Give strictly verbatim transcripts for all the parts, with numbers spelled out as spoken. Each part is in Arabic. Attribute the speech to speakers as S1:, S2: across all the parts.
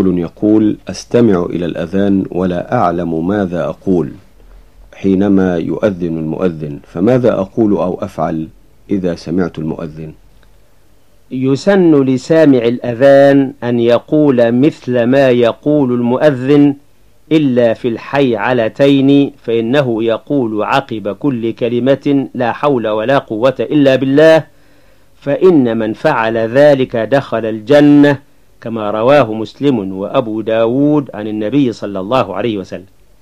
S1: رجل يقول: أستمع إلى الأذان ولا أعلم ماذا أقول حينما يؤذن المؤذن، فماذا أقول أو أفعل إذا سمعت المؤذن؟
S2: يسن لسامع الأذان أن يقول مثل ما يقول المؤذن إلا في الحيعلتين، فإنه يقول عقب كل كلمة: لا حول ولا قوة إلا بالله، فإن من فعل ذلك دخل الجنة، كما رواه مسلم وأبو داود عن النبي صلى الله عليه وسلم.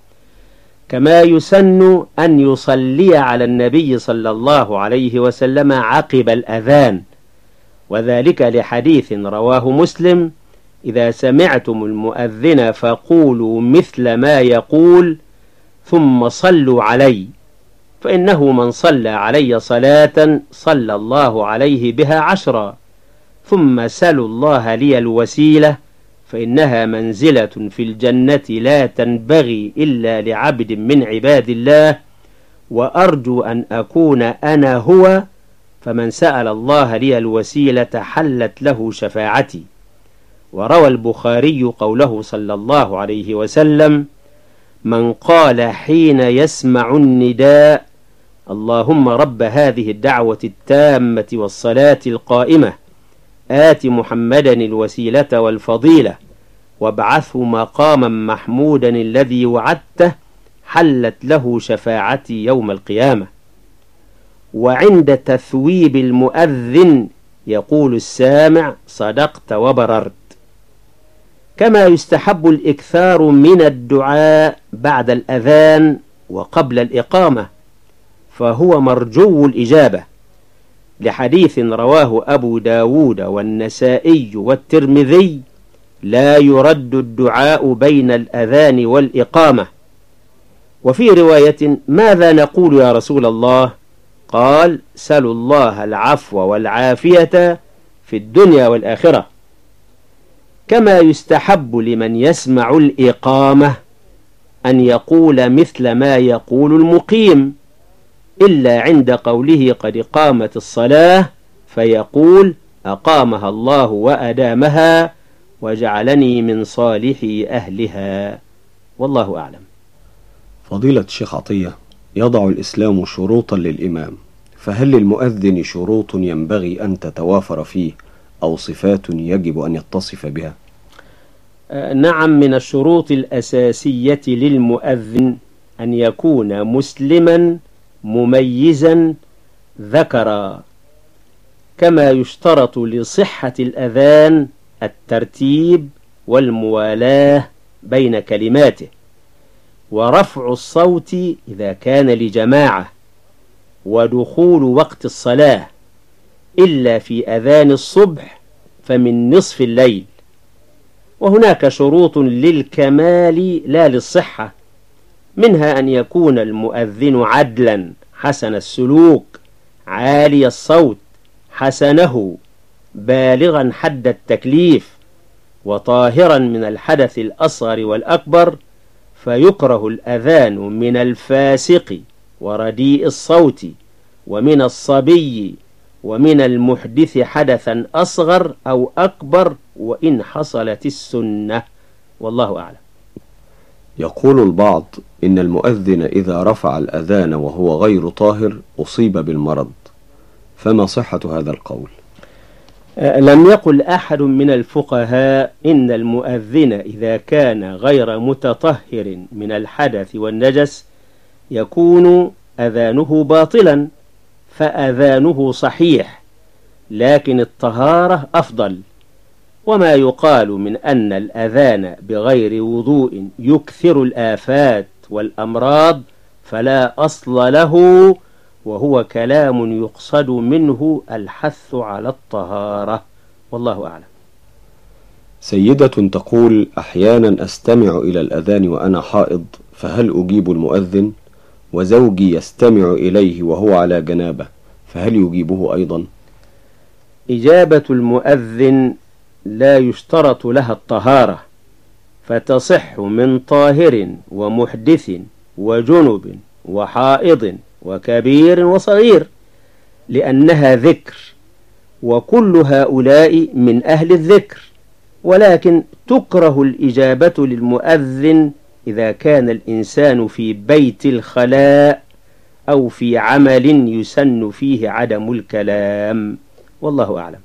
S2: كما يسن أن يصلي على النبي صلى الله عليه وسلم عقب الأذان، وذلك لحديث رواه مسلم: إذا سمعتم المؤذن فقولوا مثل ما يقول ثم صلوا علي، فإنه من صلى علي صلاة صلى الله عليه بها عشرا، ثم سلوا الله لي الوسيلة، فإنها منزلة في الجنة لا تنبغي إلا لعبد من عباد الله، وأرجو أن أكون أنا هو، فمن سأل الله لي الوسيلة حلت له شفاعتي. وروى البخاري قوله صلى الله عليه وسلم: من قال حين يسمع النداء: اللهم رب هذه الدعوة التامة والصلاة القائمة، آت محمدا الوسيلة والفضيلة وابعثه مقاما محمودا الذي وعدته، حلت له شفاعتي يوم القيامة. وعند تثويب المؤذن يقول السامع: صدقت وبررت. كما يستحب الإكثار من الدعاء بعد الأذان وقبل الإقامة، فهو مرجو الإجابة، لحديث رواه أبو داود والنسائي والترمذي: لا يرد الدعاء بين الأذان والإقامة. وفي رواية: ماذا نقول يا رسول الله؟ قال: سلوا الله العفو والعافية في الدنيا والآخرة. كما يستحب لمن يسمع الإقامة أن يقول مثل ما يقول المقيم، إلا عند قوله قد قامت الصلاة، فيقول: أقامها الله وأدامها وجعلني من صالحي أهلها، والله أعلم.
S1: فضيلة الشيخ عطية، يضع الإسلام شروطا للإمام، فهل للمؤذن شروط ينبغي أن تتوافر فيه أو صفات يجب أن يتصف بها؟
S2: نعم، من الشروط الأساسية للمؤذن أن يكون مسلما مميزا ذكرا. كما يشترط لصحة الأذان الترتيب والموالاة بين كلماته، ورفع الصوت إذا كان لجماعة، ودخول وقت الصلاة إلا في أذان الصبح فمن نصف الليل. وهناك شروط للكمال لا للصحة، منها أن يكون المؤذن عدلا حسن السلوك عالي الصوت حسنه بالغا حد التكليف وطاهرا من الحدث الأصغر والأكبر، فيكره الأذان من الفاسق ورديء الصوت ومن الصبي ومن المحدث حدثا أصغر أو أكبر، وإن حصلت السنة، والله أعلم.
S1: يقول البعض إن المؤذن إذا رفع الأذان وهو غير طاهر أصيب بالمرض، فما صحة هذا القول؟
S2: لم يقل أحد من الفقهاء إن المؤذن إذا كان غير متطهر من الحدث والنجس يكون أذانه باطلا، فأذانه صحيح، لكن الطهارة أفضل. وما يقال من أن الأذان بغير وضوء يكثر الآفات والأمراض فلا أصل له، وهو كلام يقصد منه الحث على الطهارة، والله أعلم.
S1: سيدة تقول: أحيانا أستمع إلى الأذان وأنا حائض، فهل أجيب المؤذن؟ وزوجي يستمع إليه وهو على جنابه، فهل يجيبه أيضا؟
S2: إجابة المؤذن لا يشترط لها الطهارة، فتصح من طاهر ومحدث وجنب وحائض وكبير وصغير، لأنها ذكر، وكل هؤلاء من أهل الذكر، ولكن تكره الإجابة للمؤذن إذا كان الإنسان في بيت الخلاء أو في عمل يسن فيه عدم الكلام، والله أعلم.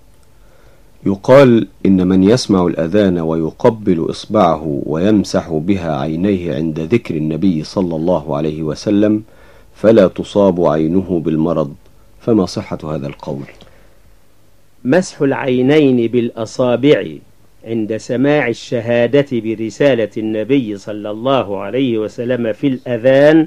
S1: يقال إن من يسمع الأذان ويقبل إصبعه ويمسح بها عينيه عند ذكر النبي صلى الله عليه وسلم فلا تصاب عينه بالمرض، فما صحة هذا القول؟
S2: مسح العينين بالأصابع عند سماع الشهادة برسالة النبي صلى الله عليه وسلم في الأذان،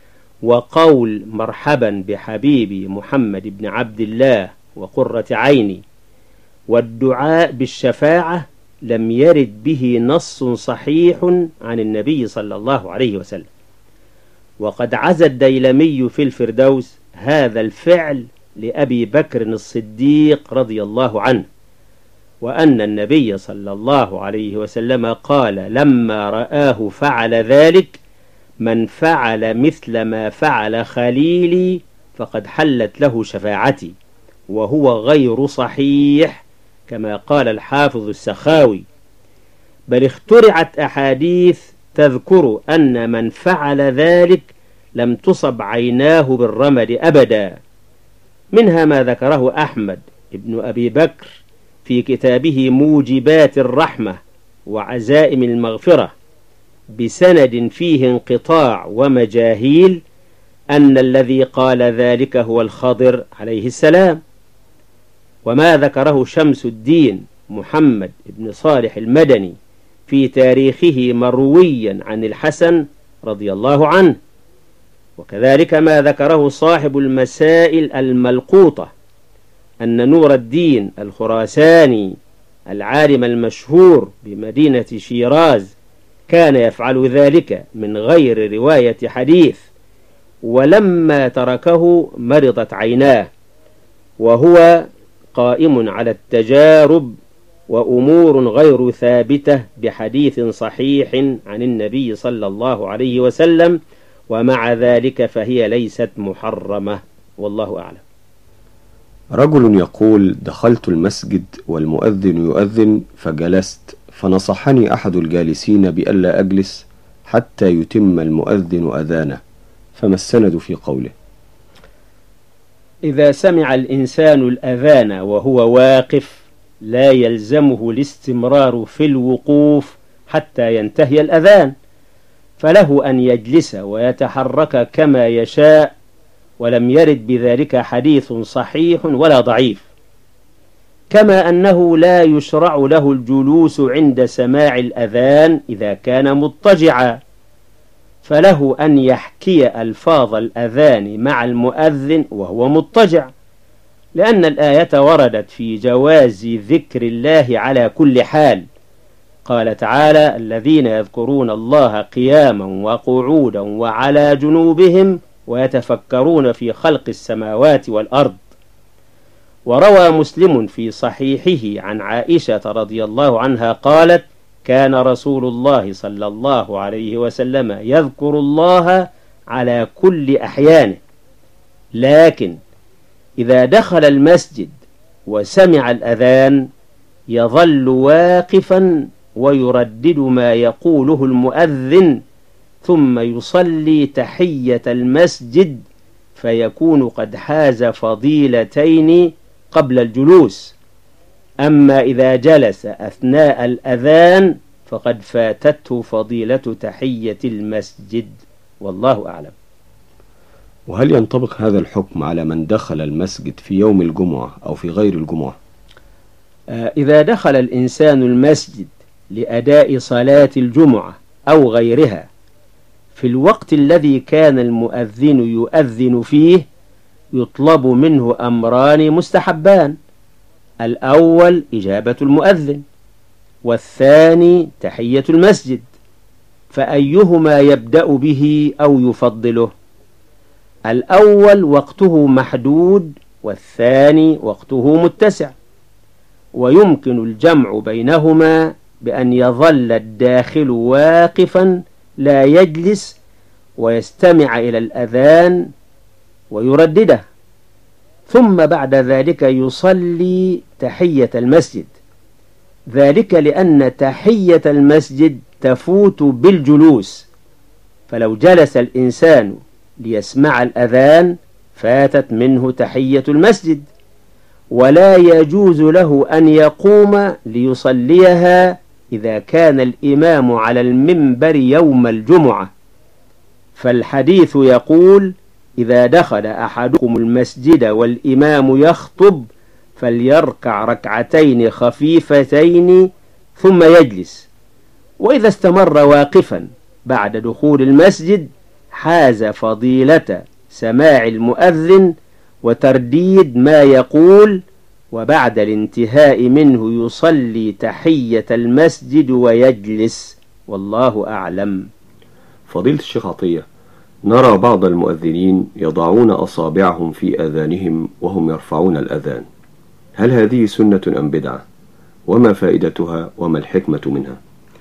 S2: وقول مرحبا بحبيبي محمد بن عبد الله وقرة عيني، والدعاء بالشفاعة لم يرد به نص صحيح عن النبي صلى الله عليه وسلم. وقد عزى الديلمي في الفردوس هذا الفعل لأبي بكر الصديق رضي الله عنه، وأن النبي صلى الله عليه وسلم قال لما رآه فعل ذلك: من فعل مثل ما فعل خليلي فقد حلت له شفاعتي، وهو غير صحيح كما قال الحافظ السخاوي، بل اخترعت أحاديث تذكر أن من فعل ذلك لم تصب عيناه بالرمد أبدا، منها ما ذكره أحمد ابن أبي بكر في كتابه موجبات الرحمة وعزائم المغفرة بسند فيه انقطاع ومجاهيل أن الذي قال ذلك هو الخضر عليه السلام، وما ذكره شمس الدين محمد بن صالح المدني في تاريخه مرويا عن الحسن رضي الله عنه، وكذلك ما ذكره صاحب المسائل الملقوطة أن نور الدين الخراساني العالم المشهور بمدينة شيراز كان يفعل ذلك من غير رواية حديث، ولما تركه مرضت عيناه، وهو قائم على التجارب وأمور غير ثابتة بحديث صحيح عن النبي صلى الله عليه وسلم، ومع ذلك فهي ليست محرمة، والله أعلم.
S1: رجل يقول: دخلت المسجد والمؤذن يؤذن فجلست، فنصحني أحد الجالسين بألا أجلس حتى يتم المؤذن أذانه، فما السند في قوله؟
S2: إذا سمع الإنسان الأذان وهو واقف لا يلزمه الاستمرار في الوقوف حتى ينتهي الأذان، فله أن يجلس ويتحرك كما يشاء، ولم يرد بذلك حديث صحيح ولا ضعيف. كما أنه لا يشرع له الجلوس عند سماع الأذان إذا كان مضطجعا، فله أن يحكي ألفاظ الأذان مع المؤذن وهو مضطجع، لأن الآية وردت في جواز ذكر الله على كل حال. قال تعالى: الذين يذكرون الله قياما وقعودا وعلى جنوبهم ويتفكرون في خلق السماوات والأرض. وروى مسلم في صحيحه عن عائشة رضي الله عنها قالت: كان رسول الله صلى الله عليه وسلم يذكر الله على كل أحيانه، لكن إذا دخل المسجد وسمع الأذان يظل واقفا ويردد ما يقوله المؤذن، ثم يصلي تحية المسجد، فيكون قد حاز فضيلتين قبل الجلوس. أما إذا جلس أثناء الأذان فقد فاتته فضيلة تحية المسجد، والله أعلم.
S1: وهل ينطبق هذا الحكم على من دخل المسجد في يوم الجمعة أو في غير الجمعة؟
S2: إذا دخل الإنسان المسجد لأداء صلاة الجمعة أو غيرها في الوقت الذي كان المؤذن يؤذن فيه، يطلب منه أمران مستحبان: الأول إجابة المؤذن، والثاني تحية المسجد، فأيهما يبدأ به أو يفضله؟ الأول وقته محدود، والثاني وقته متسع، ويمكن الجمع بينهما بأن يظل الداخل واقفا لا يجلس ويستمع إلى الأذان ويردده، ثم بعد ذلك يصلي تحية المسجد، ذلك لأن تحية المسجد تفوت بالجلوس، فلو جلس الإنسان ليسمع الأذان فاتت منه تحية المسجد، ولا يجوز له أن يقوم ليصليها إذا كان الإمام على المنبر يوم الجمعة. فالحديث يقول: إذا دخل أحدكم المسجد والإمام يخطب فليركع ركعتين خفيفتين ثم يجلس، وإذا استمر واقفا بعد دخول المسجد حاز فضيلة سماع المؤذن وترديد ما يقول، وبعد الانتهاء منه يصلي تحية المسجد ويجلس، والله أعلم.
S1: فضيلة الشيخ عطية، نرى بعض المؤذنين يضعون أصابعهم في آذانهم وهم يرفعون الأذان، هل هذه سنة أم بدعة؟ وما فائدتها وما الحكمة منها؟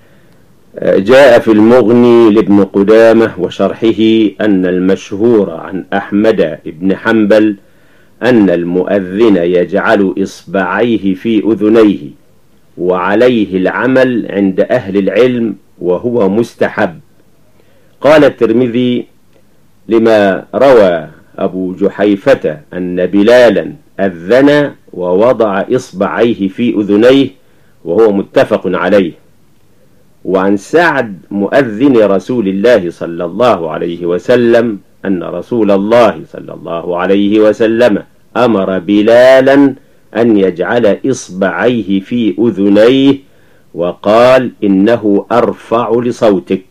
S2: جاء في المغني لابن قدامة وشرحه أن المشهور عن أحمد بن حنبل أن المؤذن يجعل إصبعيه في أذنيه، وعليه العمل عند أهل العلم وهو مستحب. قال الترمذي: لما روى أبو جحيفة أن بلالا أذن ووضع إصبعيه في أذنيه، وهو متفق عليه. وعن سعد مؤذن رسول الله صلى الله عليه وسلم أن رسول الله صلى الله عليه وسلم أمر بلالا أن يجعل إصبعيه في أذنيه، وقال: إنه أرفع لصوتك.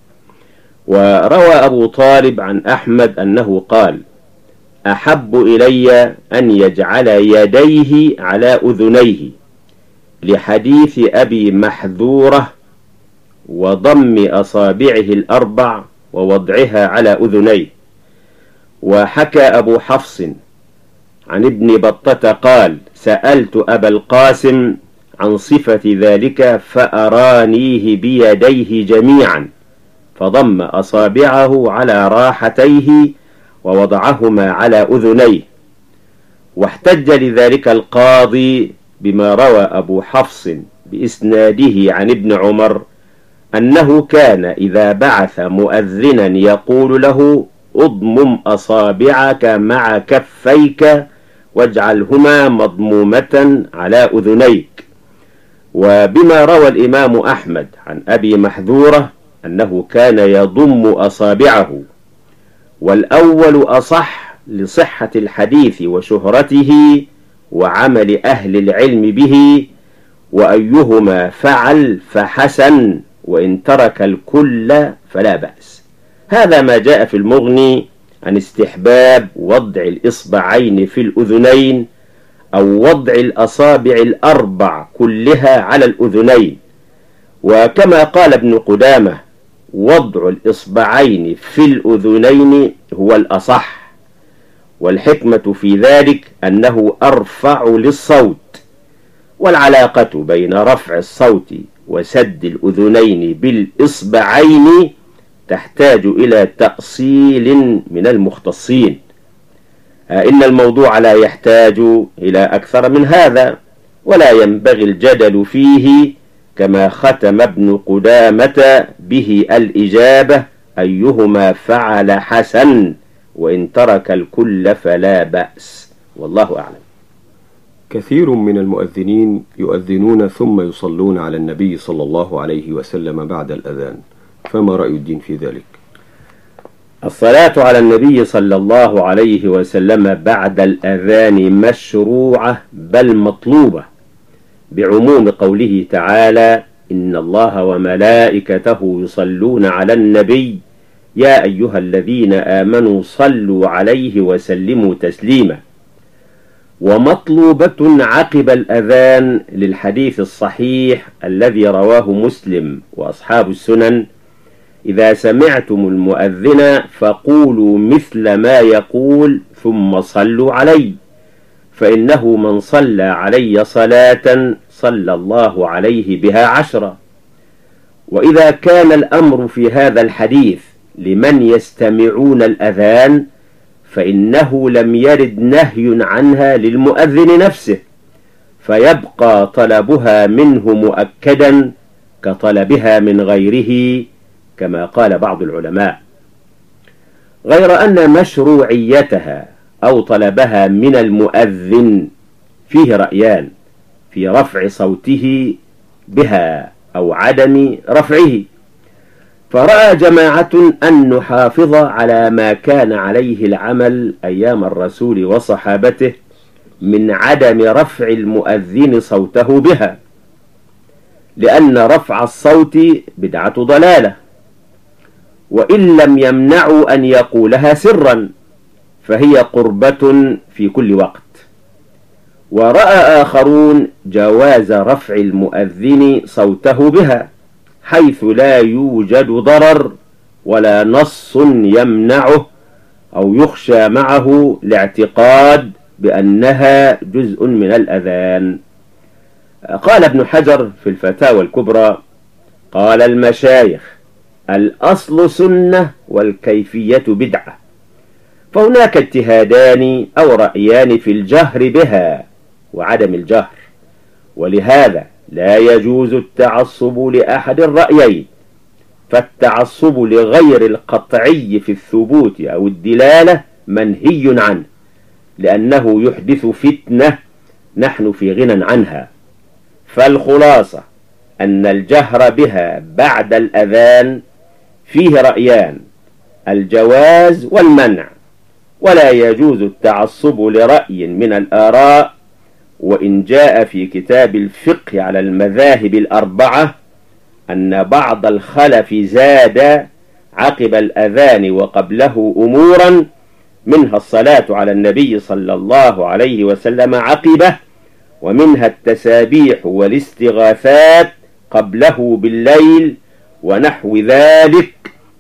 S2: وروى أبو طالب عن أحمد أنه قال: أحب إلي أن يجعل يديه على أذنيه، لحديث أبي محذورة وضم أصابعه الأربع ووضعها على أذنيه. وحكى أبو حفص عن ابن بطة قال: سألت أبا القاسم عن صفة ذلك فأرانيه بيديه جميعا، فضم أصابعه على راحتيه ووضعهما على أذنيه. واحتج لذلك القاضي بما روى أبو حفص بإسناده عن ابن عمر أنه كان إذا بعث مؤذنا يقول له: اضمم أصابعك مع كفيك واجعلهما مضمومة على أذنيك. وبما روى الإمام أحمد عن أبي محذورة أنه كان يضم أصابعه، والأول أصح لصحة الحديث وشهرته وعمل أهل العلم به، وأيهما فعل فحسن، وإن ترك الكل فلا بأس. هذا ما جاء في المغني عن استحباب وضع الإصبعين في الأذنين، أو وضع الأصابع الأربع كلها على الأذنين. وكما قال ابن قدامة: وضع الإصبعين في الأذنين هو الأصح، والحكمة في ذلك أنه أرفع للصوت. والعلاقة بين رفع الصوت وسد الأذنين بالإصبعين تحتاج إلى تأصيل من المختصين، إن الموضوع لا يحتاج إلى أكثر من هذا، ولا ينبغي الجدل فيه، كما ختم ابن قدامة به الإجابة: أيهما فعل حسن، وإن ترك الكل فلا بأس، والله أعلم.
S1: كثير من المؤذنين يؤذنون ثم يصلون على النبي صلى الله عليه وسلم بعد الأذان، فما رأي الدين في ذلك؟
S2: الصلاة على النبي صلى الله عليه وسلم بعد الأذان مشروعة بل مطلوبة، بعموم قوله تعالى: إن الله وملائكته يصلون على النبي يا أيها الذين آمنوا صلوا عليه وسلموا تسليما. ومطلوبة عقب الأذان للحديث الصحيح الذي رواه مسلم وأصحاب السنن: إذا سمعتم المؤذن فقولوا مثل ما يقول ثم صلوا علي، فإنه من صلى علي صلاة صلى الله عليه بها عشرة. وإذا كان الأمر في هذا الحديث لمن يستمعون الأذان فإنه لم يرد نهي عنها للمؤذن نفسه، فيبقى طلبها منه مؤكدا كطلبها من غيره، كما قال بعض العلماء. غير أن مشروعيتها أو طلبها من المؤذن فيه رأيان في رفع صوته بها أو عدم رفعه. فرأى جماعة أن نحافظ على ما كان عليه العمل أيام الرسول وصحابته من عدم رفع المؤذن صوته بها، لأن رفع الصوت بدعة ضلالة، وإن لم يمنعوا أن يقولها سرا فهي قربة في كل وقت. ورأى آخرون جواز رفع المؤذن صوته بها حيث لا يوجد ضرر ولا نص يمنعه أو يخشى معه لاعتقاد بأنها جزء من الأذان. قال ابن حجر في الفتاوى الكبرى: قال المشايخ: الأصل سنة والكيفية بدعة، فهناك اجتهادان أو رأيان في الجهر بها وعدم الجهر، ولهذا لا يجوز التعصب لأحد الرأيين، فالتعصب لغير القطعي في الثبوت أو الدلالة منهي عنه، لأنه يحدث فتنة نحن في غنى عنها. فالخلاصة أن الجهر بها بعد الأذان فيه رأيان: الجواز والمنع، ولا يجوز التعصب لرأي من الآراء. وإن جاء في كتاب الفقه على المذاهب الأربعة أن بعض الخلف زاد عقب الأذان وقبله أمورا، منها الصلاة على النبي صلى الله عليه وسلم عقبه، ومنها التسابيح والاستغاثات قبله بالليل ونحو ذلك،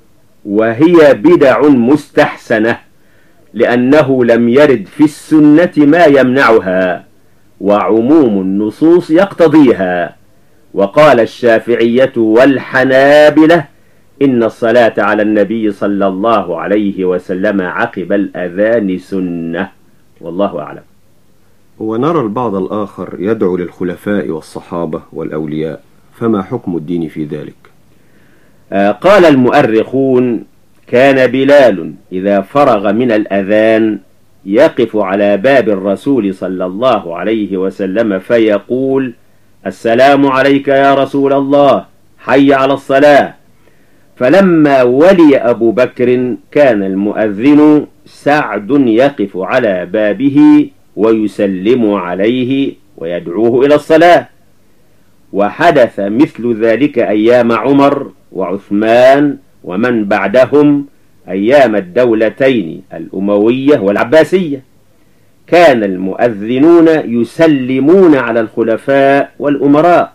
S2: وهي بدع مستحسنة لأنه لم يرد في السنة ما يمنعها، وعموم النصوص يقتضيها. وقال الشافعية والحنابلة إن الصلاة على النبي صلى الله عليه وسلم عقب الأذان سنة، والله أعلم.
S1: ونرى البعض الآخر يدعو للخلفاء والصحابة والأولياء، فما حكم الدين في ذلك؟
S2: آه قال المؤرخون: كان بلال إذا فرغ من الأذان يقف على باب الرسول صلى الله عليه وسلم فيقول: السلام عليك يا رسول الله، حي على الصلاة. فلما ولي أبو بكر كان المؤذن سعد يقف على بابه ويسلم عليه ويدعوه إلى الصلاة. وحدث مثل ذلك أيام عمر وعثمان ومن بعدهم أيام الدولتين الأموية والعباسية، كان المؤذنون يسلمون على الخلفاء والأمراء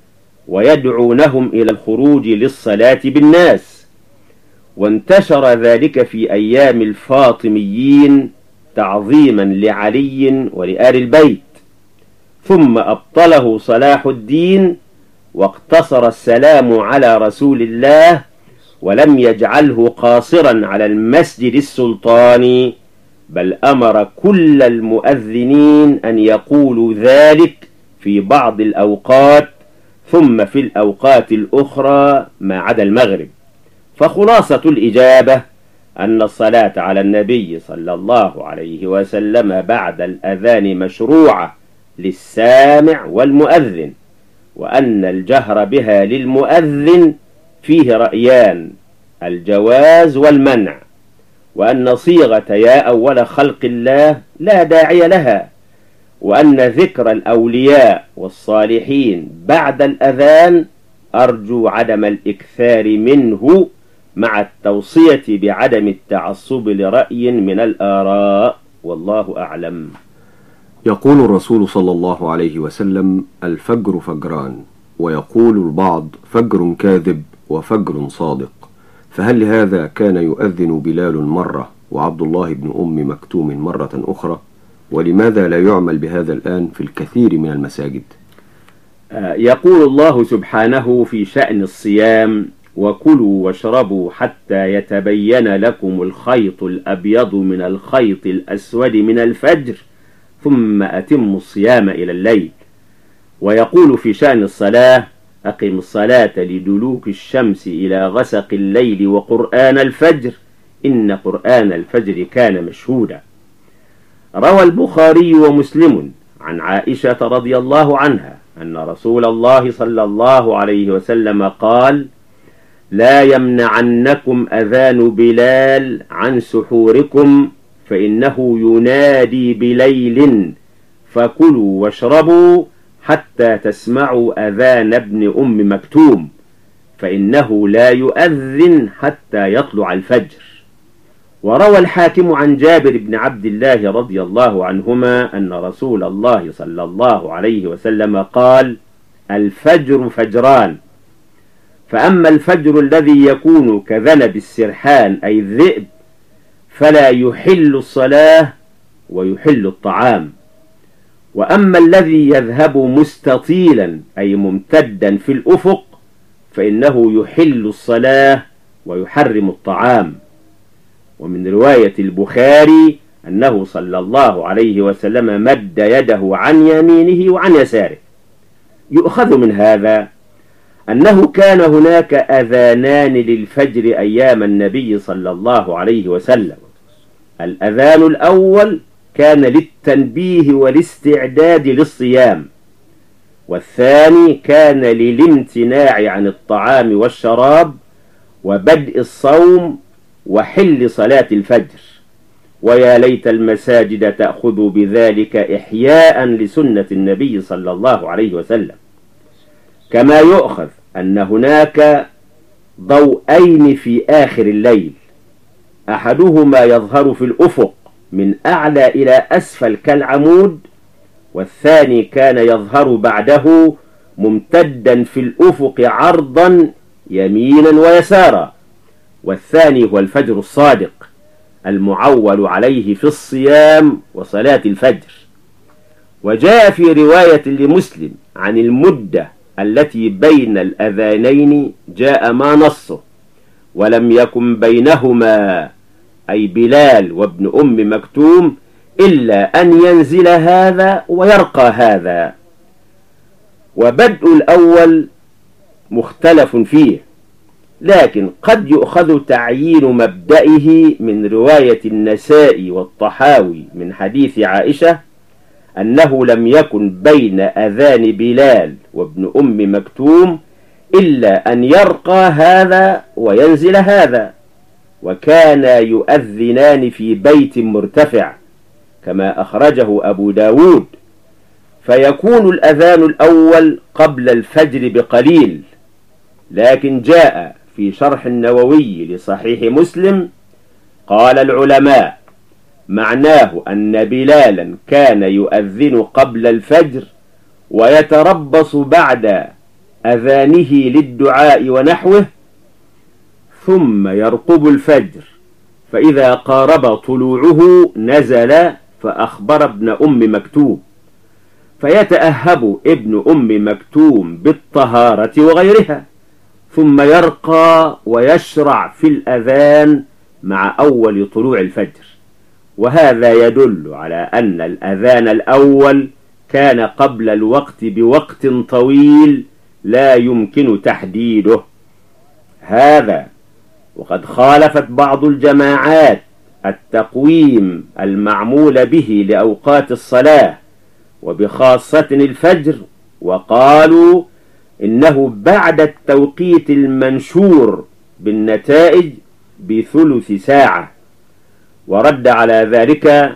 S2: ويدعونهم إلى الخروج للصلاة بالناس. وانتشر ذلك في أيام الفاطميين تعظيما لعلي ولآل البيت، ثم أبطله صلاح الدين واقتصر السلام على رسول الله ولم يجعله قاصرا على المسجد السلطاني، بل أمر كل المؤذنين أن يقولوا ذلك في بعض الأوقات ثم في الأوقات الأخرى ما عدا المغرب. فخلاصة الإجابة أن الصلاة على النبي صلى الله عليه وسلم بعد الأذان مشروعة للسامع والمؤذن، وأن الجهر بها للمؤذن فيه رأيان: الجواز والمنع، وأن صيغة يا أول خلق الله لا داعي لها، وأن ذكر الأولياء والصالحين بعد الأذان أرجو عدم الإكثار منه مع التوصية بعدم التعصب لرأي من الآراء، والله أعلم.
S1: يقول الرسول صلى الله عليه وسلم: الفجر فجران، ويقول البعض: فجر كاذب وفجر صادق، فهل لهذا كان يؤذن بلال مرة وعبد الله بن أم مكتوم مرة أخرى؟ ولماذا لا يعمل بهذا الآن في الكثير من المساجد؟
S2: يقول الله سبحانه في شأن الصيام: وكلوا واشربوا حتى يتبين لكم الخيط الأبيض من الخيط الأسود من الفجر ثم أتموا الصيام إلى الليل. ويقول في شأن الصلاة: أقم الصلاة لدلوك الشمس إلى غسق الليل وقرآن الفجر إن قرآن الفجر كان مشهودا. روى البخاري ومسلم عن عائشة رضي الله عنها أن رسول الله صلى الله عليه وسلم قال: لا يمنعنكم أذان بلال عن سحوركم فإنه ينادي بليل فكلوا واشربوا حتى تسمعوا أذان ابن أم مكتوم فإنه لا يؤذن حتى يطلع الفجر. وروى الحاكم عن جابر بن عبد الله رضي الله عنهما أن رسول الله صلى الله عليه وسلم قال: الفجر فجران، فأما الفجر الذي يكون كذنب السرحان أي الذئب فلا يحل الصلاة ويحل الطعام، وأما الذي يذهب مستطيلا أي ممتدا في الأفق فإنه يحل الصلاة ويحرم الطعام. ومن رواية البخاري أنه صلى الله عليه وسلم مد يده عن يمينه وعن يساره. يؤخذ من هذا أنه كان هناك أذانان للفجر أيام النبي صلى الله عليه وسلم. الأذان الأول كان للتنبيه والاستعداد للصيام، والثاني كان للامتناع عن الطعام والشراب وبدء الصوم وحل صلاة الفجر. ويا ليت المساجد تأخذ بذلك إحياء لسنة النبي صلى الله عليه وسلم. كما يؤخذ أن هناك ضوءين في آخر الليل، أحدهما يظهر في الأفق من أعلى إلى أسفل كالعمود، والثاني كان يظهر بعده ممتدا في الأفق عرضا يمينا ويسارا، والثاني هو الفجر الصادق المعول عليه في الصيام وصلاة الفجر. وجاء في رواية لمسلم عن المدة التي بين الأذانين جاء ما نصه: ولم يكن بينهما أي بلال وابن أم مكتوم إلا أن ينزل هذا ويرقى هذا. وبدء الأول مختلف فيه، لكن قد يؤخذ تعيين مبدئه من رواية النسائي والطحاوي من حديث عائشة أنه لم يكن بين أذان بلال وابن أم مكتوم إلا أن يرقى هذا وينزل هذا، وكانا يؤذنان في بيت مرتفع كما أخرجه أبو داود، فيكون الأذان الأول قبل الفجر بقليل. لكن جاء في شرح النووي لصحيح مسلم قال العلماء: معناه أن بلالا كان يؤذن قبل الفجر ويتربص بعد أذانه للدعاء ونحوه، ثم يرقب الفجر، فإذا قارب طلوعه نزل فأخبر ابن أم مكتوم، فيتأهب ابن أم مكتوم بالطهارة وغيرها، ثم يرقى ويشرع في الأذان مع أول طلوع الفجر. وهذا يدل على أن الأذان الأول كان قبل الوقت بوقت طويل لا يمكن تحديده. هذا وقد خالفت بعض الجماعات التقويم المعمول به لأوقات الصلاة وبخاصة الفجر، وقالوا إنه بعد التوقيت المنشور بالنتائج بثلث ساعة. ورد على ذلك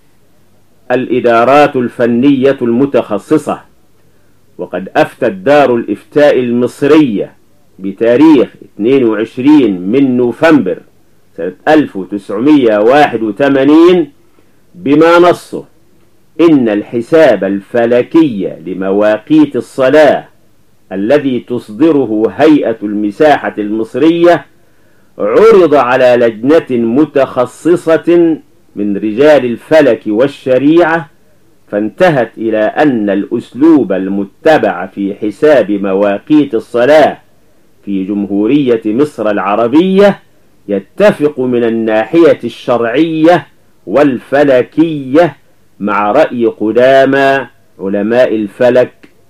S2: الإدارات الفنية المتخصصة، وقد أفتت دار الإفتاء المصرية بتاريخ اثنين وعشرين من نوفمبر سنة ألف وتسعمائة وواحد وثمانين بما نصه: إن الحساب الفلكي لمواقيت الصلاة الذي تصدره هيئة المساحة المصرية عرض على لجنة متخصصة من رجال الفلك والشريعة، فانتهت إلى أن الأسلوب المتبع في حساب مواقيت الصلاة في جمهورية مصر العربية يتفق من الناحية الشرعية والفلكية مع رأي قدامى علماء الفلك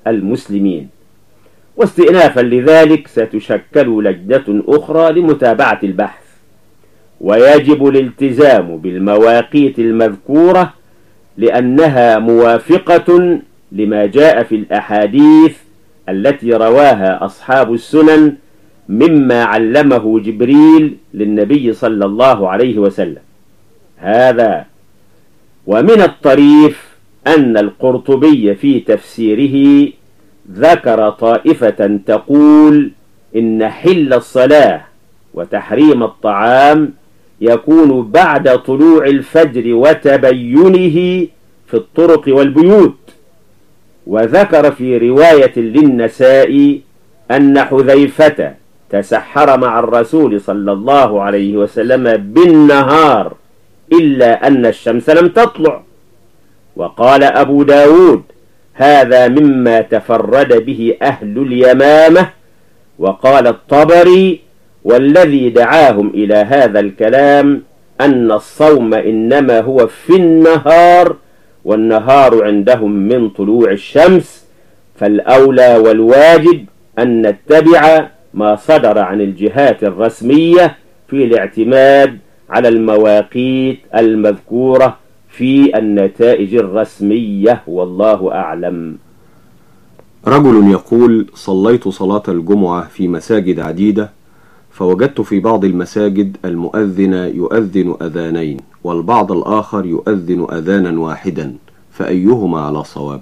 S2: المسلمين. واستئنافا لذلك ستشكل لجنة أخرى لمتابعة البحث، ويجب الالتزام بالمواقيت المذكورة لأنها موافقة لما جاء في الأحاديث التي رواها أصحاب السنن مما علمه جبريل للنبي صلى الله عليه وسلم. هذا ومن الطريف أن القرطبي في تفسيره ذكر طائفة تقول إن حل الصلاة وتحريم الطعام يكون بعد طلوع الفجر وتبينه في الطرق والبيوت. وذكر في رواية للنسائي أن حذيفة تسحر مع الرسول صلى الله عليه وسلم بالنهار إلا أن الشمس لم تطلع. وقال أبو داود هذا مما تفرد به أهل اليمامة. وقال الطبري والذي دعاهم إلى هذا الكلام أن الصوم إنما هو في النهار، والنهار عندهم من طلوع الشمس، فالأولى والواجب أن نتبع ما صدر عن الجهات الرسمية في الاعتماد على المواقيت المذكورة في النتائج الرسمية، والله أعلم.
S1: رجل يقول: صليت صلاة الجمعة في مساجد عديدة، فوجدت في بعض المساجد المؤذن يؤذن أذانين، والبعض الآخر يؤذن أذانا واحدا، فأيهما على صواب؟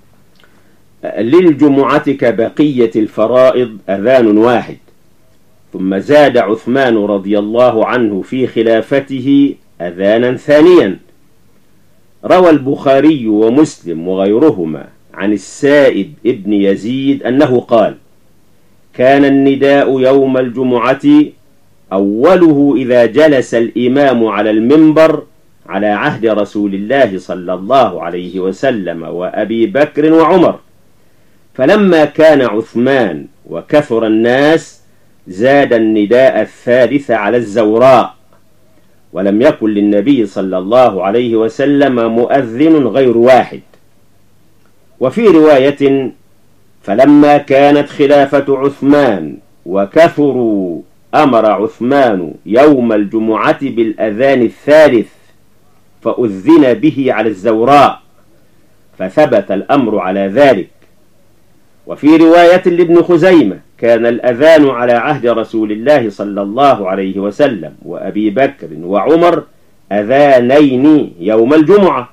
S2: للجمعة كبقية الفرائض أذان واحد، ثم زاد عثمان رضي الله عنه في خلافته أذانا ثانيا. روى البخاري ومسلم وغيرهما عن السائب ابن يزيد أنه قال: كان النداء يوم الجمعة أوله إذا جلس الإمام على المنبر على عهد رسول الله صلى الله عليه وسلم وأبي بكر وعمر، فلما كان عثمان وكثر الناس زاد النداء الثالث على الزوراء، ولم يكن للنبي صلى الله عليه وسلم مؤذن غير واحد. وفي رواية: فلما كانت خلافة عثمان وكثروا أمر عثمان يوم الجمعة بالأذان الثالث فأذن به على الزوراء، فثبت الأمر على ذلك. وفي رواية لابن خزيمة: كان الأذان على عهد رسول الله صلى الله عليه وسلم وأبي بكر وعمر أذانين يوم الجمعة.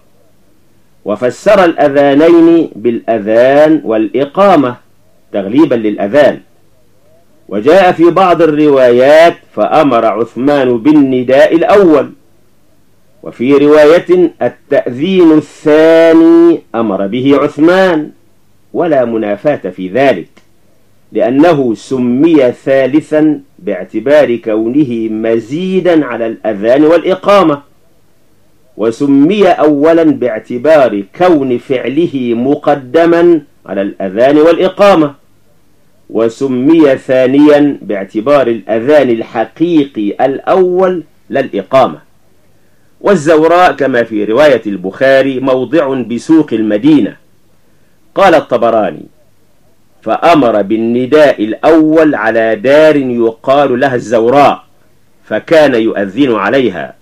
S2: وفسر الأذانين بالأذان والإقامة تغليبا للأذان. وجاء في بعض الروايات: فأمر عثمان بالنداء الأول. وفي رواية: التأذين الثاني أمر به عثمان، ولا منافاة في ذلك، لأنه سمي ثالثا باعتبار كونه مزيدا على الأذان والإقامة، وسمي أولا باعتبار كون فعله مقدما على الأذان والإقامة، وسمي ثانيا باعتبار الأذان الحقيقي الأول لا الإقامة. والزوراء كما في رواية البخاري موضع بسوق المدينة. قال الطبراني: فأمر بالنداء الأول على دار يقال لها الزوراء، فكان يؤذن عليها،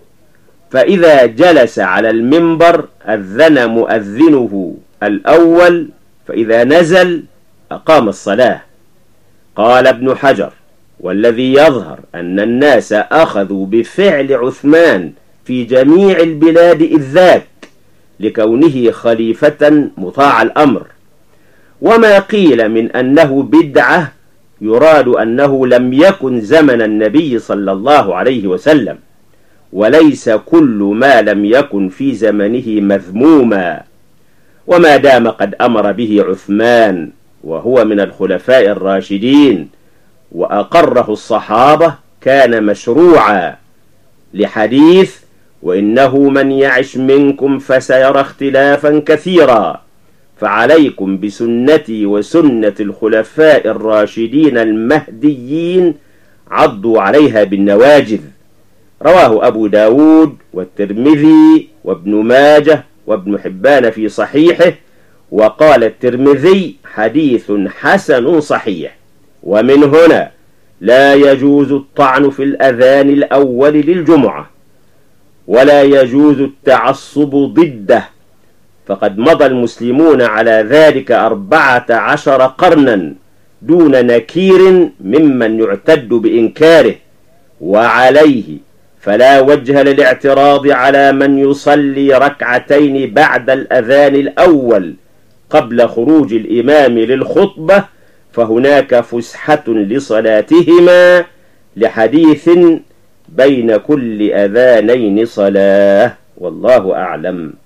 S2: فإذا جلس على المنبر أذن مؤذنه الأول، فإذا نزل أقام الصلاة. قال ابن حجر: والذي يظهر أن الناس أخذوا بفعل عثمان في جميع البلاد إذ ذاك لكونه خليفة مطاع الأمر. وما قيل من أنه بدعة يراد أنه لم يكن زمن النبي صلى الله عليه وسلم، وليس كل ما لم يكن في زمنه مذموما. وما دام قد أمر به عثمان وهو من الخلفاء الراشدين وأقره الصحابة كان مشروعا، لحديث: وإنه من يعش منكم فسيرى اختلافا كثيرا، فعليكم بسنتي وسنة الخلفاء الراشدين المهديين عضوا عليها بالنواجذ. رواه أبو داود والترمذي وابن ماجه وابن حبان في صحيحه، وقال الترمذي حديث حسن صحيح. ومن هنا لا يجوز الطعن في الأذان الأول للجمعة، ولا يجوز التعصب ضده، فقد مضى المسلمون على ذلك أربعة عشر قرنا دون نكير ممن يعتد بإنكاره، وعليه فلا وجه للاعتراض على من يصلي ركعتين بعد الأذان الأول قبل خروج الإمام للخطبة، فهناك فسحة لصلاتهما لحديث بين كل أذانين صلاة، والله أعلم.